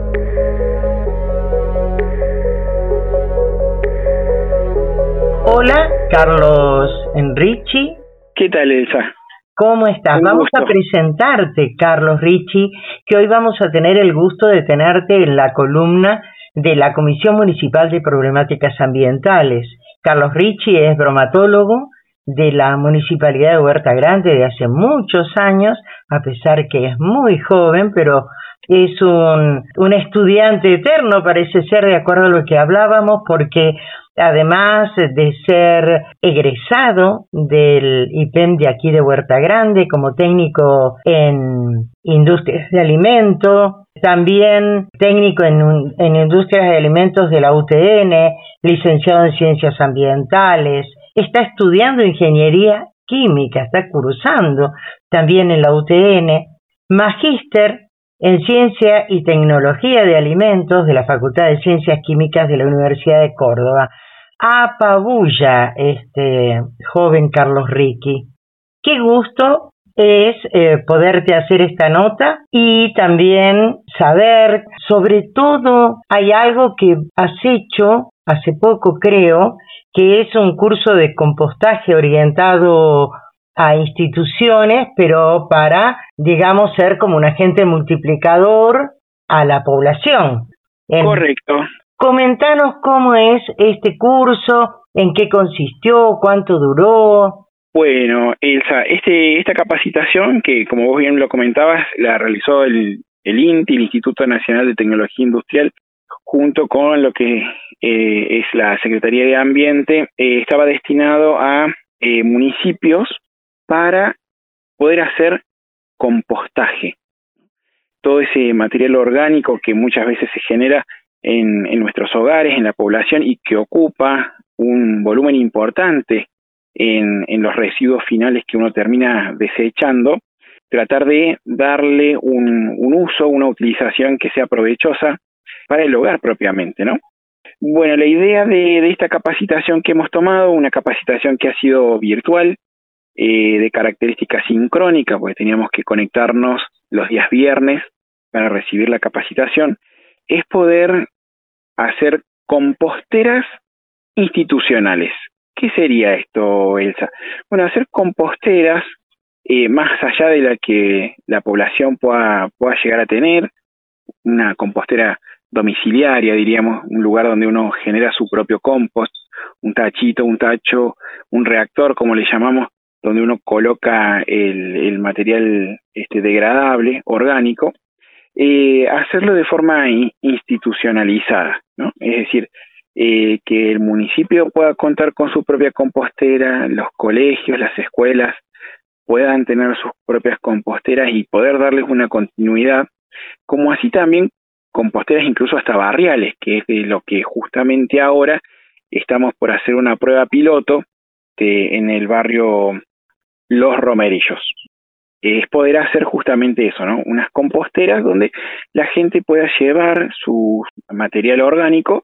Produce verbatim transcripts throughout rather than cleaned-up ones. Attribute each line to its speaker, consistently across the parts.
Speaker 1: Hola, Carlos Ricci.
Speaker 2: ¿Qué tal, Elsa?
Speaker 1: ¿Cómo estás?
Speaker 2: Un
Speaker 1: vamos
Speaker 2: gusto.
Speaker 1: a presentarte, Carlos Ricci, que hoy vamos a tener el gusto de tenerte en la columna de la Comisión Municipal de Problemáticas Ambientales. Carlos Ricci es bromatólogo de la Municipalidad de Huerta Grande de hace muchos años, a pesar que es muy joven, pero es un, un estudiante eterno, parece ser, de acuerdo a lo que hablábamos, porque además de ser egresado del I P E M de aquí de Huerta Grande como técnico en industrias de alimentos, también técnico en, en industrias de alimentos de la U T N, licenciado en ciencias ambientales, está estudiando ingeniería química, está cursando también en la U T N, magíster en Ciencia y Tecnología de Alimentos de la Facultad de Ciencias Químicas de la Universidad de Córdoba. Apabulla este joven Carlos Ricci. Qué gusto es eh, poderte hacer esta nota y también saber, sobre todo, hay algo que has hecho hace poco, creo, que es un curso de compostaje orientado a instituciones, pero para, digamos, ser como un agente multiplicador a la población. En...
Speaker 2: Correcto.
Speaker 1: Comentanos cómo es este curso, en qué consistió, cuánto duró.
Speaker 2: Bueno, Elsa, este, esta capacitación, que como vos bien lo comentabas, la realizó el, el INTI, el Instituto Nacional de Tecnología Industrial, junto con lo que eh, es la Secretaría de Ambiente, eh, estaba destinado a eh, municipios para poder hacer compostaje. Todo ese material orgánico que muchas veces se genera en, en nuestros hogares, en la población, y que ocupa un volumen importante en, en los residuos finales que uno termina desechando, tratar de darle un, un uso, una utilización que sea provechosa para el hogar propiamente, ¿no? Bueno, la idea de, de esta capacitación que hemos tomado, una capacitación que ha sido virtual, eh, de característica sincrónica, porque teníamos que conectarnos los días viernes para recibir la capacitación, es poder hacer composteras institucionales. ¿Qué sería esto, Elsa? Bueno, hacer composteras eh, más allá de la que la población pueda, pueda llegar a tener, una compostera domiciliaria, diríamos, un lugar donde uno genera su propio compost, un tachito, un tacho, un reactor, como le llamamos, donde uno coloca el, el material este, degradable, orgánico, eh, hacerlo de forma institucionalizada, ¿no? Es decir, eh, que el municipio pueda contar con su propia compostera, los colegios, las escuelas puedan tener sus propias composteras y poder darles una continuidad, como así también composteras incluso hasta barriales, que es de lo que justamente ahora estamos por hacer una prueba piloto de, en el barrio Los Romerillos. Es poder hacer justamente eso, ¿no? Unas composteras donde la gente pueda llevar su material orgánico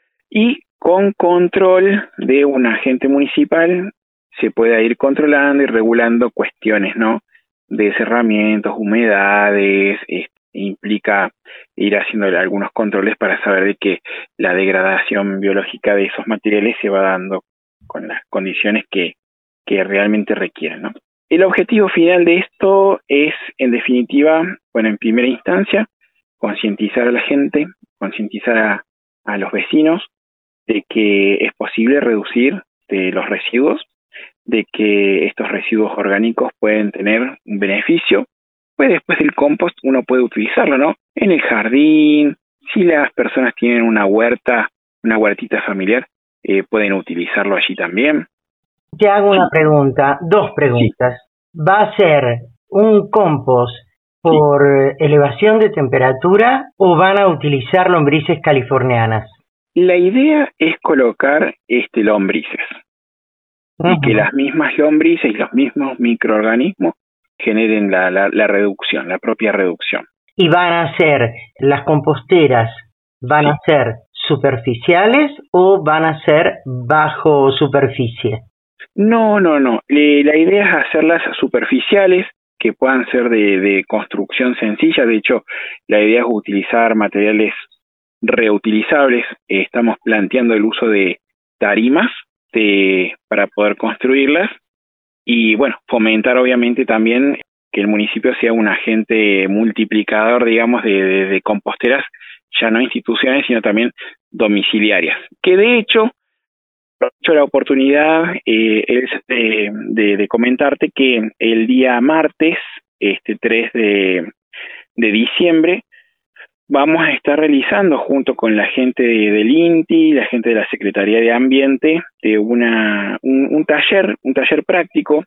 Speaker 2: y con control de un agente municipal se pueda ir controlando y regulando cuestiones, ¿no? De cerramientos, humedades, este, implica ir haciendo algunos controles para saber de que la degradación biológica de esos materiales se va dando con las condiciones que, que realmente requieren, ¿no? El objetivo final de esto es, en definitiva, bueno, en primera instancia, concientizar a la gente, concientizar a, a los vecinos de que es posible reducir de los residuos, de que estos residuos orgánicos pueden tener un beneficio, pues después del compost uno puede utilizarlo, ¿no? En el jardín, si las personas tienen una huerta, una huertita familiar, eh, pueden utilizarlo allí también.
Speaker 1: Te hago una pregunta, dos preguntas. Sí. ¿Va a ser un compost por sí. elevación de temperatura o van a utilizar lombrices californianas?
Speaker 2: La idea es colocar este lombrices. Uh-huh. Y que las mismas lombrices y los mismos microorganismos generen la, la, la reducción, la propia reducción.
Speaker 1: ¿Y van a ser las composteras, van sí. a ser superficiales o van a ser bajo superficie?
Speaker 2: No, no, no. Le, la idea es hacerlas superficiales, que puedan ser de, de construcción sencilla. De hecho, la idea es utilizar materiales reutilizables. Eh, estamos planteando el uso de tarimas de, para poder construirlas y, bueno, fomentar obviamente también que el municipio sea un agente multiplicador, digamos, de, de, de composteras, ya no institucionales, sino también domiciliarias. Que de hecho, aprovecho la oportunidad eh, es de, de, de comentarte que el día martes, este tres de, de diciembre, vamos a estar realizando junto con la gente de, del INTI, la gente de la Secretaría de Ambiente, de una un, un taller, un taller práctico.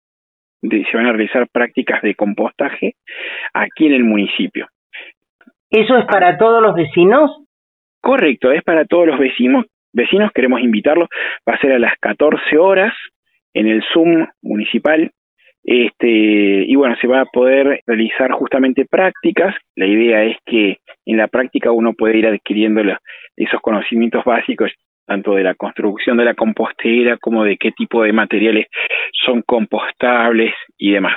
Speaker 2: De, se van a realizar prácticas de compostaje aquí en el municipio.
Speaker 1: ¿Eso es para todos los vecinos?
Speaker 2: Correcto, es para todos los vecinos. Vecinos, queremos invitarlos. Va a ser a las catorce horas en el Zoom municipal. Este, y bueno, se va a poder realizar justamente prácticas. La idea es que en la práctica uno puede ir adquiriendo los, esos conocimientos básicos, tanto de la construcción de la compostera como de qué tipo de materiales son compostables y demás.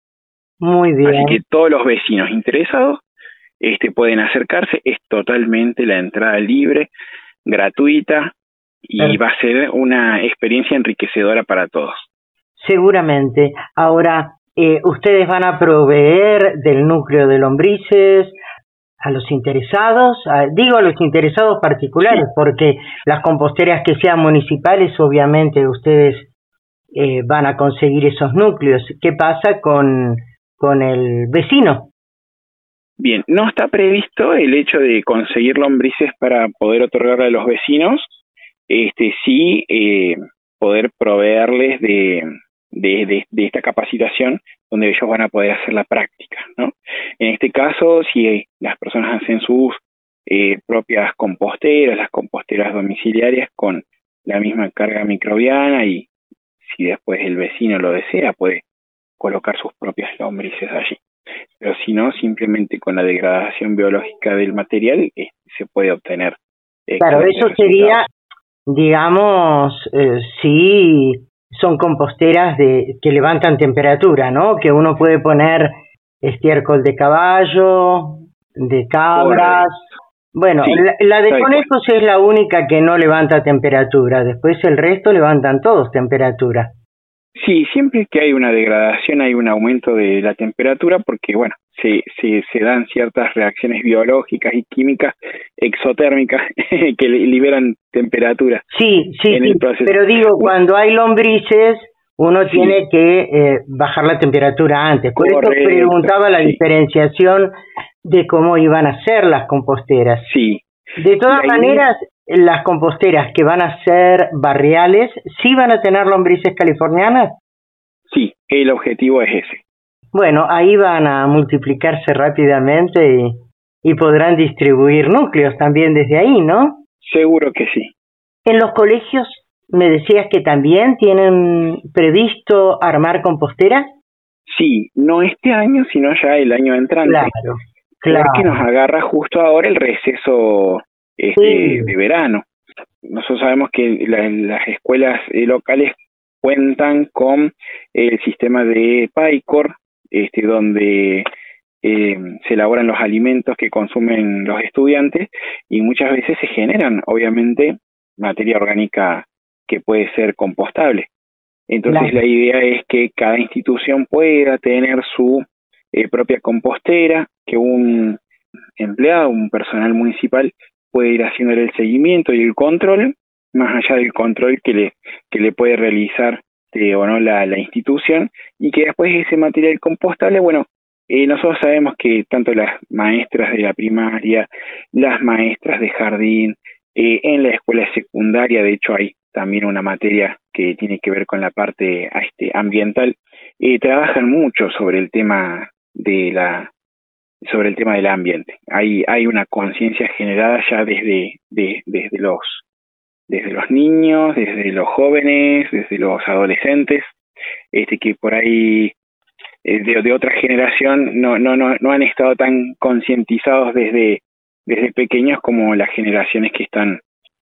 Speaker 1: Muy bien.
Speaker 2: Así que todos los vecinos interesados este, pueden acercarse. Es totalmente la entrada libre, gratuita, y Perfecto. Va a ser una experiencia enriquecedora para todos.
Speaker 1: Seguramente. Ahora, eh, ustedes van a proveer del núcleo de lombrices a los interesados, a, digo a los interesados particulares, sí. Porque las composteras que sean municipales, obviamente ustedes eh, van a conseguir esos núcleos. ¿Qué pasa con, con el vecino?
Speaker 2: Bien, no está previsto el hecho de conseguir lombrices para poder otorgarle a los vecinos, este sí eh, poder proveerles de, de, de, de esta capacitación donde ellos van a poder hacer la práctica, ¿no? En este caso, si las personas hacen sus eh, propias composteras, las composteras domiciliarias con la misma carga microbiana, y si después el vecino lo desea, puede colocar sus propias lombrices allí. Pero si no, simplemente con la degradación biológica del material eh, se puede obtener.
Speaker 1: Eh, claro, eso sería, digamos, eh, si son composteras de que levantan temperatura, ¿no? Que uno puede poner estiércol de caballo, de cabras. Correcto. Bueno, sí, la, la de conejos es la única que no levanta temperatura. Después el resto levantan todos temperatura.
Speaker 2: Sí, siempre que hay una degradación hay un aumento de la temperatura porque, bueno, se, se, se dan ciertas reacciones biológicas y químicas exotérmicas que liberan temperatura.
Speaker 1: Sí, sí, sí, pero digo, cuando hay lombrices uno sí. tiene que eh, bajar la temperatura antes. Por Correcto, eso preguntaba la sí. diferenciación de cómo iban a ser las composteras.
Speaker 2: Sí.
Speaker 1: De todas maneras, las composteras que van a ser barriales, ¿sí van a tener lombrices californianas?
Speaker 2: Sí, el objetivo es ese.
Speaker 1: Bueno, ahí van a multiplicarse rápidamente y, y podrán distribuir núcleos también desde ahí, ¿no?
Speaker 2: Seguro que sí.
Speaker 1: En los colegios, me decías que también tienen previsto armar composteras.
Speaker 2: Sí, no este año, sino ya el año entrante.
Speaker 1: Claro. Claro.
Speaker 2: Porque nos agarra justo ahora el receso este, sí. de verano. Nosotros sabemos que la, las escuelas eh, locales cuentan con el sistema de PAICOR, este, donde eh, se elaboran los alimentos que consumen los estudiantes y muchas veces se generan, obviamente, materia orgánica que puede ser compostable. Entonces claro. La idea es que cada institución pueda tener su Eh, propia compostera, que un empleado, un personal municipal puede ir haciendo el seguimiento y el control, más allá del control que le que le puede realizar eh, o no la, la institución, y que después ese material compostable, bueno, eh, nosotros sabemos que tanto las maestras de la primaria, las maestras de jardín, eh, en la escuela secundaria, de hecho hay también una materia que tiene que ver con la parte este, ambiental, eh, trabajan mucho sobre el tema de la sobre el tema del ambiente. Hay hay una conciencia generada ya desde de, desde los desde los niños, desde los jóvenes, desde los adolescentes, este que por ahí eh, de, de otra generación no no no no han estado tan concientizados desde desde pequeños como las generaciones que están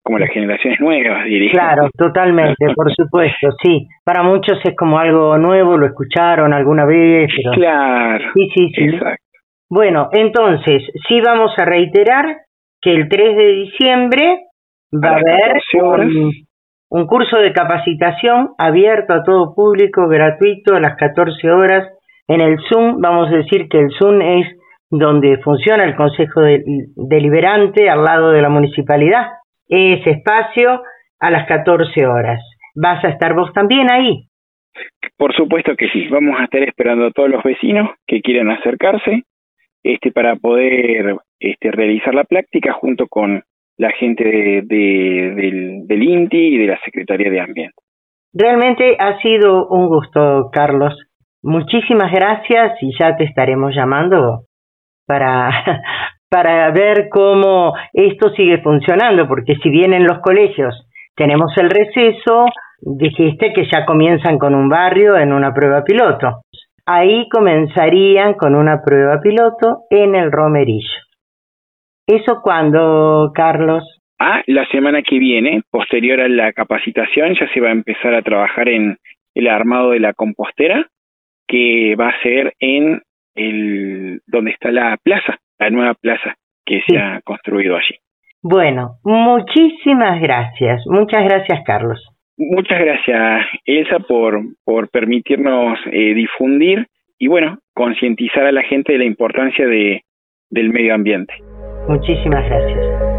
Speaker 2: como las generaciones nuevas, diría.
Speaker 1: Claro, totalmente, por supuesto, sí. Para muchos es como algo nuevo, lo escucharon alguna vez, pero...
Speaker 2: Claro,
Speaker 1: sí, sí, sí.
Speaker 2: Exacto.
Speaker 1: Bueno, entonces, sí vamos a reiterar que el tres de diciembre va a, a haber un, un curso de capacitación abierto a todo público, gratuito, a las catorce horas, en el Zoom. Vamos a decir que el Zoom es donde funciona el Consejo de, Deliberante, al lado de la municipalidad. Ese espacio a las catorce horas. ¿Vas a estar vos también ahí?
Speaker 2: Por supuesto que sí. Vamos a estar esperando a todos los vecinos que quieran acercarse este para poder este realizar la práctica junto con la gente de, de, del, del I N T I y de la Secretaría de Ambiente.
Speaker 1: Realmente ha sido un gusto, Carlos. Muchísimas gracias y ya te estaremos llamando para... para ver cómo esto sigue funcionando, porque si bien en los colegios tenemos el receso, dijiste que ya comienzan con un barrio en una prueba piloto. Ahí comenzarían con una prueba piloto en el Romerillo. ¿Eso cuándo, Carlos?
Speaker 2: Ah, la semana que viene, posterior a la capacitación, ya se va a empezar a trabajar en el armado de la compostera, que va a ser en el donde está la plaza. La nueva plaza que se sí. ha construido allí.
Speaker 1: Bueno, muchísimas gracias. Muchas gracias, Carlos.
Speaker 2: Muchas gracias, Elsa, por, por permitirnos eh, difundir y, bueno, concientizar a la gente de la importancia de, del medio ambiente.
Speaker 1: Muchísimas gracias.